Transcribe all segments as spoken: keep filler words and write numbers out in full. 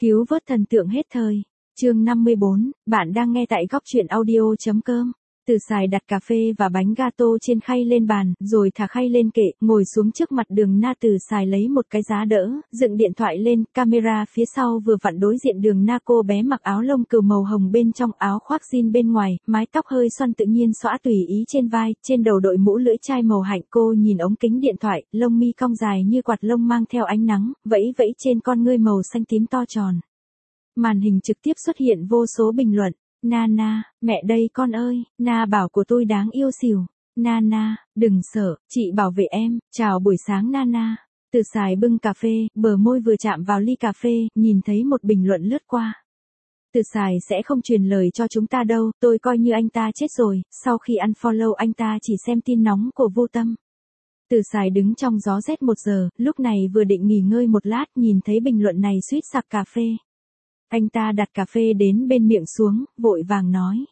Cứu vớt thần tượng hết thời. Chương năm mươi bốn, bạn đang nghe tại góc truyện audio chấm com. Từ Sài đặt cà phê và bánh gato trên khay lên bàn, rồi thả khay lên kệ, ngồi xuống trước mặt Đường Na. Từ Sài lấy một cái giá đỡ, dựng điện thoại lên, camera phía sau vừa vặn đối diện Đường Na. Cô bé mặc áo lông cừu màu hồng bên trong, áo khoác jean bên ngoài, mái tóc hơi xoăn tự nhiên xõa tùy ý trên vai, trên đầu đội mũ lưỡi chai màu hạnh. Cô nhìn ống kính điện thoại, lông mi cong dài như quạt lông mang theo ánh nắng, vẫy vẫy trên con ngươi màu xanh tím to tròn. Màn hình trực tiếp xuất hiện vô số bình luận. Nana, mẹ đây con ơi, Na bảo của tôi đáng yêu xỉu. Nana, đừng sợ, chị bảo vệ em, chào buổi sáng Nana. Từ Sài bưng cà phê, bờ môi vừa chạm vào ly cà phê, nhìn thấy một bình luận lướt qua. Từ Sài sẽ không truyền lời cho chúng ta đâu, tôi coi như anh ta chết rồi, sau khi unfollow anh ta chỉ xem tin nóng của Vô Tâm. Từ Sài đứng trong gió rét một giờ, lúc này vừa định nghỉ ngơi một lát, nhìn thấy bình luận này suýt sặc cà phê. Anh ta đặt cà phê đến bên miệng xuống, vội vàng nói.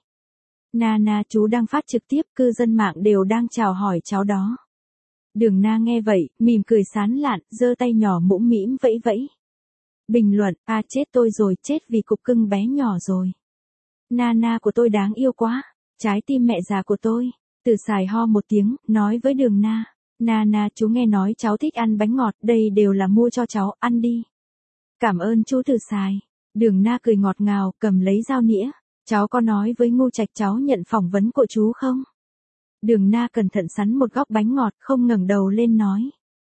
Nana, chú đang phát trực tiếp, cư dân mạng đều đang chào hỏi cháu đó. Đường Na nghe vậy, mỉm cười sán lạn, giơ tay nhỏ mũm mĩm vẫy vẫy. Bình luận, à chết tôi rồi, chết vì cục cưng bé nhỏ rồi. Nana của tôi đáng yêu quá, trái tim mẹ già của tôi. Từ Sài ho một tiếng, nói với Đường Na. Nana, chú nghe nói cháu thích ăn bánh ngọt, đây đều là mua cho cháu, ăn đi. Cảm ơn chú Từ Sài. Đường Na cười ngọt ngào, cầm lấy dao nĩa. Cháu có nói với Ngô Trạch cháu nhận phỏng vấn của chú không? Đường Na cẩn thận sắn một góc bánh ngọt, không ngẩng đầu lên nói.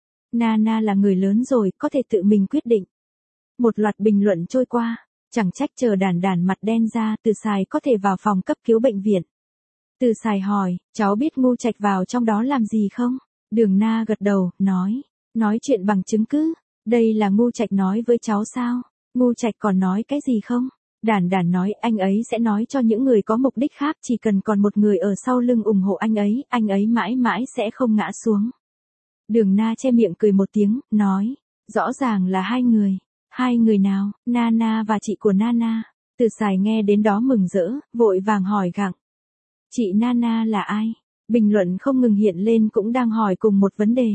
Nana là người lớn rồi, có thể tự mình quyết định. Một loạt bình luận trôi qua, chẳng trách chờ Đản Đản mặt đen ra, Từ Sài có thể vào phòng cấp cứu bệnh viện. Từ Sài hỏi, cháu biết Ngô Trạch vào trong đó làm gì không? Đường Na gật đầu, nói. Nói chuyện bằng chứng cứ. Đây là Ngô Trạch nói với cháu sao? Ngô Trạch còn nói cái gì không? Đản Đản nói anh ấy sẽ nói cho những người có mục đích khác, chỉ cần còn một người ở sau lưng ủng hộ anh ấy, anh ấy mãi mãi sẽ không ngã xuống. Đường Na che miệng cười một tiếng, nói, rõ ràng là hai người. Hai người nào? Nana và chị của Nana. Từ Sài nghe đến đó mừng rỡ, vội vàng hỏi gặng. Chị Nana là ai? Bình luận không ngừng hiện lên cũng đang hỏi cùng một vấn đề.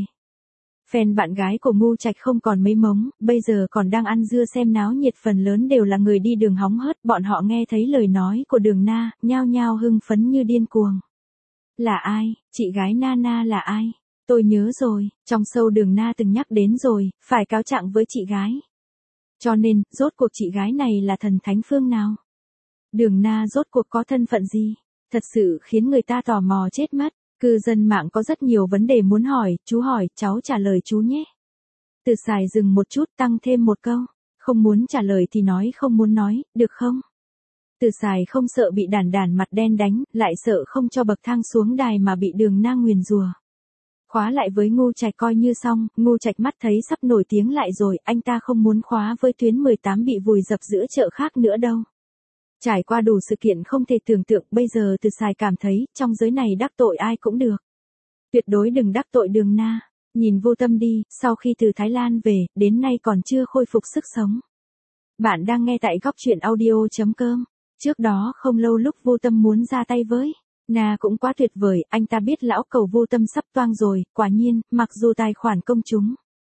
Fan bạn gái của Ngô Trạch không còn mấy mống, bây giờ còn đang ăn dưa xem náo nhiệt, phần lớn đều là người đi đường hóng hớt, bọn họ nghe thấy lời nói của Đường Na, nhao nhao hưng phấn như điên cuồng. Là ai? Chị gái Nana là ai? Tôi nhớ rồi, trong show Đường Na từng nhắc đến rồi, phải cáo trạng với chị gái. Cho nên, rốt cuộc chị gái này là thần thánh phương nào? Đường Na rốt cuộc có thân phận gì? Thật sự khiến người ta tò mò chết mất. Cư dân mạng có rất nhiều vấn đề muốn hỏi, chú hỏi, cháu trả lời chú nhé. Từ Sài dừng một chút, tăng thêm một câu. Không muốn trả lời thì nói không muốn nói, được không? Từ Sài không sợ bị Đản Đản mặt đen đánh, lại sợ không cho bậc thang xuống đài mà bị Đường Na nguyền rủa. Khóa lại với Ngô Trạch coi như xong, Ngô Trạch mắt thấy sắp nổi tiếng lại rồi, anh ta không muốn khóa với tuyến mười tám bị vùi dập giữa chợ khác nữa đâu. Trải qua đủ sự kiện không thể tưởng tượng, bây giờ Từ Sài cảm thấy, trong giới này đắc tội ai cũng được. Tuyệt đối đừng đắc tội Đường Na. Nhìn Vô Tâm đi, sau khi từ Thái Lan về, đến nay còn chưa khôi phục sức sống. Bạn đang nghe tại góc truyện audio chấm com. Trước đó không lâu lúc Vô Tâm muốn ra tay với Na cũng quá tuyệt vời, anh ta biết lão cầu Vô Tâm sắp toang rồi, quả nhiên, mặc dù tài khoản công chúng.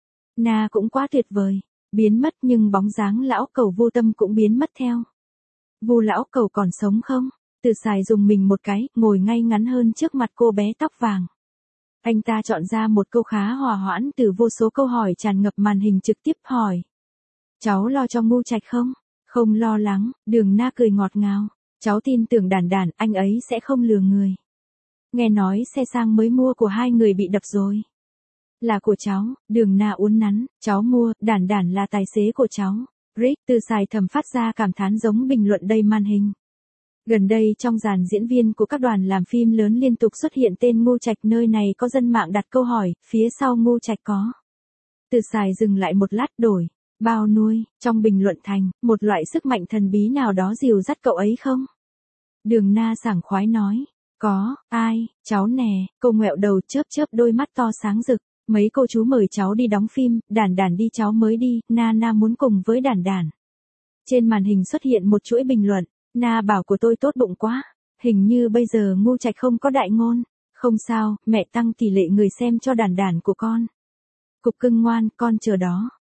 Na cũng quá tuyệt vời, biến mất nhưng bóng dáng lão cầu Vô Tâm cũng biến mất theo. Vu lão cầu còn sống không? Từ Sài dùng mình một cái, ngồi ngay ngắn hơn trước mặt cô bé tóc vàng. Anh ta chọn ra một câu khá hòa hoãn từ vô số câu hỏi tràn ngập màn hình, trực tiếp hỏi. Cháu lo cho Ngô Trạch không? Không lo lắng, Đường Na cười ngọt ngào. Cháu tin tưởng Đản Đản, anh ấy sẽ không lừa người. Nghe nói xe sang mới mua của hai người bị đập rồi. Là của cháu, Đường Na uốn nắn, cháu mua, Đản Đản là tài xế của cháu. Rick. Từ Sài thầm phát ra cảm thán giống bình luận đầy màn hình. Gần đây trong dàn diễn viên của các đoàn làm phim lớn liên tục xuất hiện tên Ngô Trạch, nơi này có dân mạng đặt câu hỏi, phía sau Ngô Trạch có. Từ Sài dừng lại một lát, đổi, bao nuôi, trong bình luận thành, một loại sức mạnh thần bí nào đó dìu dắt cậu ấy không? Đường Na sảng khoái nói, có, ai, cháu nè, cô ngoẹo đầu chớp chớp đôi mắt to sáng rực. Mấy cô chú mời cháu đi đóng phim, Đản Đản đi cháu mới đi, Nana muốn cùng với Đản Đản. Trên màn hình xuất hiện một chuỗi bình luận, Na bảo của tôi tốt bụng quá, hình như bây giờ Ngô Trạch không có đại ngôn. Không sao, mẹ tăng tỷ lệ người xem cho Đản Đản của con. Cục cưng ngoan, con chờ đó.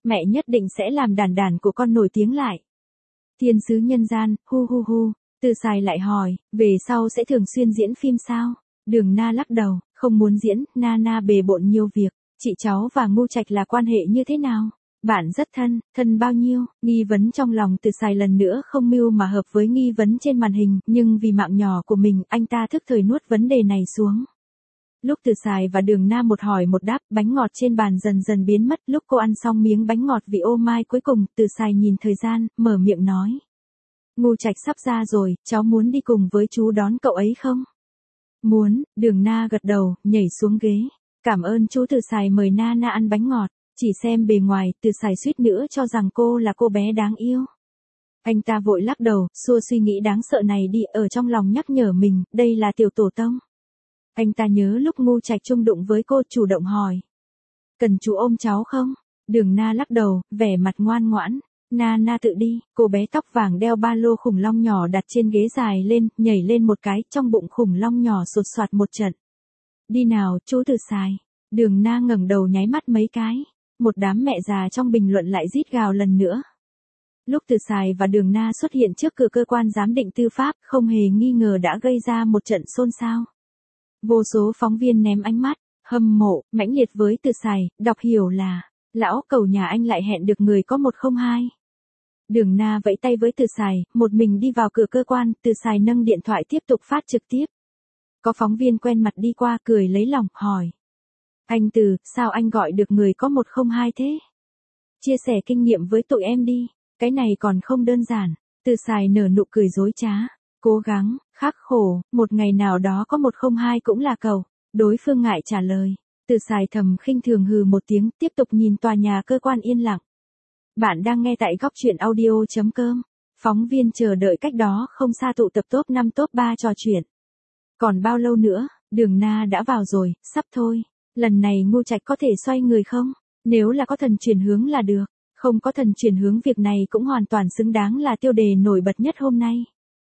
mẹ nhất định sẽ làm đàn đàn của con nổi tiếng lại. Thiên sứ nhân gian, hu hu hu, Từ Sài lại hỏi, về sau sẽ thường xuyên diễn phim sao? Đường Na lắc đầu, không muốn diễn, Na Na bề bộn nhiều việc, chị cháu và Ngô Trạch là quan hệ như thế nào? Bạn rất thân, thân bao nhiêu? Nghi vấn trong lòng Từ Sài lần nữa không mưu mà hợp với nghi vấn trên màn hình, nhưng vì mạng nhỏ của mình, anh ta thức thời nuốt vấn đề này xuống. Lúc Từ Sài và Đường Na một hỏi một đáp, bánh ngọt trên bàn dần dần biến mất, lúc cô ăn xong miếng bánh ngọt vị ô mai cuối cùng, Từ Sài nhìn thời gian, mở miệng nói. Ngô Trạch sắp ra rồi, cháu muốn đi cùng với chú đón cậu ấy không? Muốn, Đường Na gật đầu, nhảy xuống ghế. Cảm ơn chú. Từ Sài mời Na Na ăn bánh ngọt, chỉ xem bề ngoài, Từ Sài suýt nữa cho rằng cô là cô bé đáng yêu. Anh ta vội lắc đầu, xua suy nghĩ đáng sợ này đi, ở trong lòng nhắc nhở mình, đây là tiểu tổ tông. Anh ta nhớ lúc Ngô Trạch chung đụng với cô, chủ động hỏi. Cần chú ôm cháu không? Đường Na lắc đầu, vẻ mặt ngoan ngoãn. Na Na tự đi. Cô bé tóc vàng đeo ba lô khủng long nhỏ đặt trên ghế dài lên, nhảy lên một cái, trong bụng khủng long nhỏ sột soạt một trận. Đi nào, chú Từ Sài. Đường Na ngẩng đầu nháy mắt mấy cái. Một đám mẹ già trong bình luận lại rít gào lần nữa. Lúc Từ Sài và Đường Na xuất hiện trước cửa cơ quan giám định tư pháp, không hề nghi ngờ đã gây ra một trận xôn xao. Vô số phóng viên ném ánh mắt, hâm mộ, mãnh liệt với Từ Sài, đọc hiểu là, lão cẩu nhà anh lại hẹn được người có một không hai. Đường Na vẫy tay với Từ Sài, một mình đi vào cửa cơ quan, Từ Sài nâng điện thoại tiếp tục phát trực tiếp. Có phóng viên quen mặt đi qua cười lấy lòng, hỏi. Anh Từ, sao anh gọi được người có một không hai thế? Chia sẻ kinh nghiệm với tụi em đi, cái này còn không đơn giản. Từ Sài nở nụ cười dối trá. Cố gắng, khắc khổ, một ngày nào đó có một không hai cũng là cậu. Đối phương ngại trả lời. Từ Sài thầm khinh thường hừ một tiếng, tiếp tục nhìn tòa nhà cơ quan yên lặng. Bạn đang nghe tại góc truyện audio chấm com. Phóng viên chờ đợi cách đó không xa tụ tập top năm top ba trò chuyện. Còn bao lâu nữa? Đường Na đã vào rồi, sắp thôi. Lần này Ngô Trạch có thể xoay người không? Nếu là có thần chuyển hướng là được. Không có thần chuyển hướng, việc này cũng hoàn toàn xứng đáng là tiêu đề nổi bật nhất hôm nay.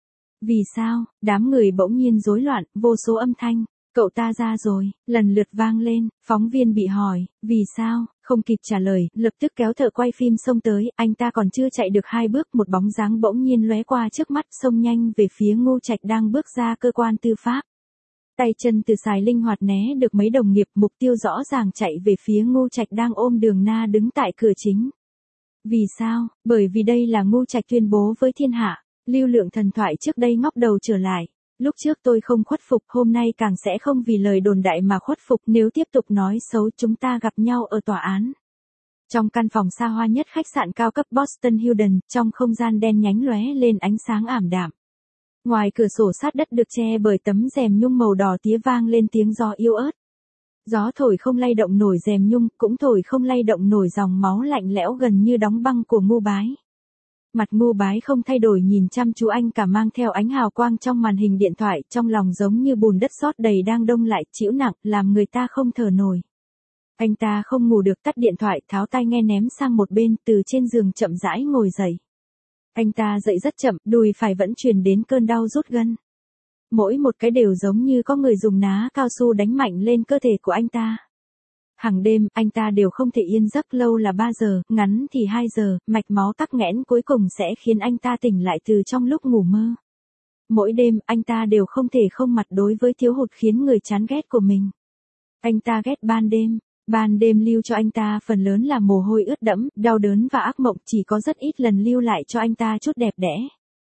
Vì sao? Đám người bỗng nhiên rối loạn, vô số âm thanh. Cậu ta ra rồi, lần lượt vang lên, phóng viên bị hỏi, vì sao, không kịp trả lời, lập tức kéo thợ quay phim xông tới, anh ta còn chưa chạy được hai bước, một bóng dáng bỗng nhiên lóe qua trước mắt, xông nhanh về phía Ngô Trạch đang bước ra cơ quan tư pháp. Tay chân Từ Sài linh hoạt né được mấy đồng nghiệp, mục tiêu rõ ràng chạy về phía Ngô Trạch đang ôm Đường Na đứng tại cửa chính. Vì sao? Bởi vì đây là Ngô Trạch tuyên bố với thiên hạ, lưu lượng thần thoại trước đây ngóc đầu trở lại. Lúc trước tôi không khuất phục, hôm nay càng sẽ không vì lời đồn đại mà khuất phục, nếu tiếp tục nói xấu chúng ta gặp nhau ở tòa án. Trong căn phòng xa hoa nhất khách sạn cao cấp Boston Hilton, trong không gian đen nhánh lóe lên ánh sáng ảm đạm. Ngoài cửa sổ sát đất được che bởi tấm rèm nhung màu đỏ tía vang lên tiếng gió yếu ớt. Gió thổi không lay động nổi rèm nhung, cũng thổi không lay động nổi dòng máu lạnh lẽo gần như đóng băng của Ngô Bái. Mặt Ngô Bái không thay đổi nhìn chăm chú anh cả, mang theo ánh hào quang trong màn hình điện thoại, trong lòng giống như bùn đất sót đầy đang đông lại, chịu nặng, làm người ta không thở nổi. Anh ta không ngủ được, tắt điện thoại, tháo tai nghe ném sang một bên, từ trên giường chậm rãi ngồi dậy. Anh ta dậy rất chậm, đùi phải vẫn truyền đến cơn đau rút gân. Mỗi một cái đều giống như có người dùng ná cao su đánh mạnh lên cơ thể của anh ta. Hàng đêm, anh ta đều không thể yên giấc, lâu là ba giờ, ngắn thì hai giờ, mạch máu tắc nghẽn cuối cùng sẽ khiến anh ta tỉnh lại từ trong lúc ngủ mơ. Mỗi đêm, anh ta đều không thể không mặt đối với thiếu hụt khiến người chán ghét của mình. Anh ta ghét ban đêm. Ban đêm lưu cho anh ta phần lớn là mồ hôi ướt đẫm, đau đớn và ác mộng, chỉ có rất ít lần lưu lại cho anh ta chút đẹp đẽ.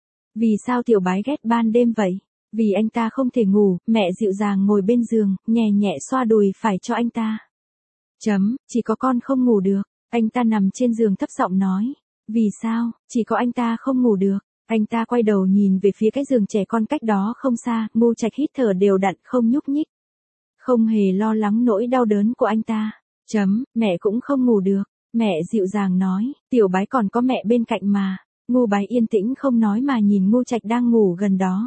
Vì sao Tiểu Bái ghét ban đêm vậy? Vì anh ta không thể ngủ, mẹ dịu dàng ngồi bên giường, nhẹ nhẹ xoa đùi phải cho anh ta. Chấm, chỉ có con không ngủ được. Anh ta nằm trên giường thấp giọng nói. Vì sao, chỉ có anh ta không ngủ được. Anh ta quay đầu nhìn về phía cái giường trẻ con cách đó không xa, Ngô Trạch hít thở đều đặn, không nhúc nhích. Không hề lo lắng nỗi đau đớn của anh ta. Chấm, mẹ cũng không ngủ được. Mẹ dịu dàng nói, Tiểu Bái còn có mẹ bên cạnh mà. Ngô Bái yên tĩnh không nói mà nhìn Ngô Trạch đang ngủ gần đó.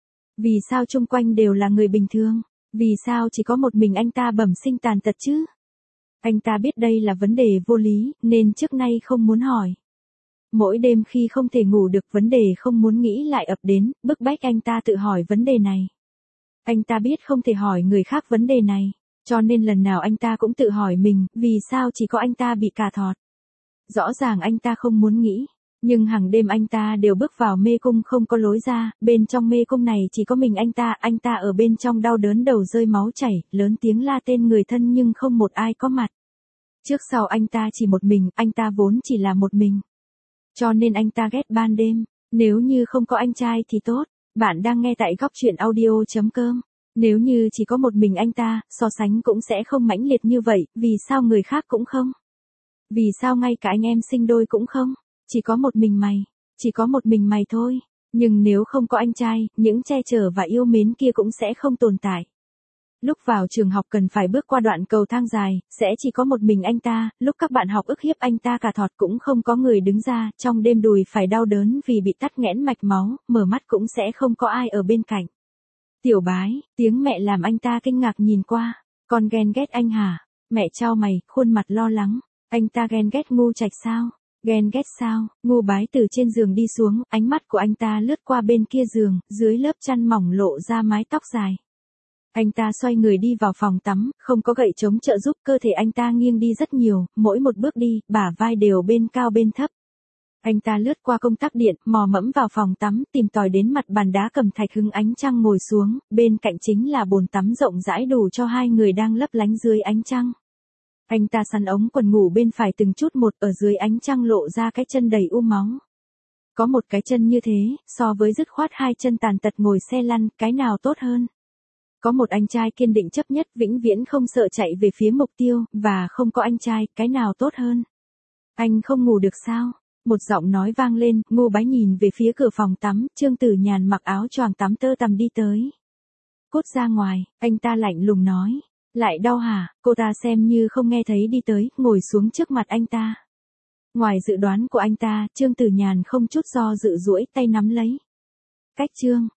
Vì sao chung quanh đều là người bình thường? Vì sao chỉ có một mình anh ta bẩm sinh tàn tật chứ? Anh ta biết đây là vấn đề vô lý, nên trước nay không muốn hỏi. Mỗi đêm khi không thể ngủ được, vấn đề không muốn nghĩ lại ập đến, bức bách anh ta tự hỏi vấn đề này. Anh ta biết không thể hỏi người khác vấn đề này, cho nên lần nào anh ta cũng tự hỏi mình, vì sao chỉ có anh ta bị cà thọt. Rõ ràng anh ta không muốn nghĩ. Nhưng hàng đêm anh ta đều bước vào mê cung không có lối ra, bên trong mê cung này chỉ có mình anh ta, anh ta ở bên trong đau đớn đầu rơi máu chảy, lớn tiếng la tên người thân nhưng không một ai có mặt. Trước sau anh ta chỉ một mình, anh ta vốn chỉ là một mình. Cho nên anh ta ghét ban đêm, nếu như không có anh trai thì tốt. Bạn đang nghe tại góc truyện audio.com. Nếu như chỉ có một mình anh ta, so sánh cũng sẽ không mãnh liệt như vậy, vì sao người khác cũng không? Vì sao ngay cả anh em sinh đôi cũng không? Chỉ có một mình mày, chỉ có một mình mày thôi. Nhưng nếu không có anh trai, những che chở và yêu mến kia cũng sẽ không tồn tại. Lúc vào trường học cần phải bước qua đoạn cầu thang dài, sẽ chỉ có một mình anh ta, lúc các bạn học ức hiếp anh ta cả thọt cũng không có người đứng ra, trong đêm đùi phải đau đớn vì bị tắc nghẽn mạch máu, mở mắt cũng sẽ không có ai ở bên cạnh. Tiểu bái, tiếng mẹ làm anh ta kinh ngạc nhìn qua, con ghen ghét anh hả? Mẹ chau mày, khuôn mặt lo lắng, anh ta ghen ghét Ngu Trạch sao? Ghen ghét sao? Ngu Bái từ trên giường đi xuống, ánh mắt của anh ta lướt qua bên kia giường, dưới lớp chăn mỏng lộ ra mái tóc dài. Anh ta xoay người đi vào phòng tắm, không có gậy chống trợ giúp, cơ thể anh ta nghiêng đi rất nhiều, mỗi một bước đi, bả vai đều bên cao bên thấp. Anh ta lướt qua công tắc điện, mò mẫm vào phòng tắm, tìm tòi đến mặt bàn đá cẩm thạch hứng ánh trăng ngồi xuống, bên cạnh chính là bồn tắm rộng rãi đủ cho hai người đang lấp lánh dưới ánh trăng. Anh ta sắn ống quần ngủ bên phải từng chút một, ở dưới ánh trăng lộ ra cái chân đầy u máu. Có một cái chân như thế, so với dứt khoát hai chân tàn tật ngồi xe lăn, cái nào tốt hơn? Có một anh trai kiên định chấp nhất, vĩnh viễn không sợ chạy về phía mục tiêu, và không có anh trai, cái nào tốt hơn? Anh không ngủ được sao? Một giọng nói vang lên, Ngu Bái nhìn về phía cửa phòng tắm, Trương Tử Nhàn mặc áo choàng tắm tơ tằm đi tới. Cút ra ngoài, anh ta lạnh lùng nói. Lại đau hả? Cô ta xem như không nghe thấy đi tới, ngồi xuống trước mặt anh ta. Ngoài dự đoán của anh ta, Trương Tử Nhàn không chút do dự duỗi tay nắm lấy. Cách Trương,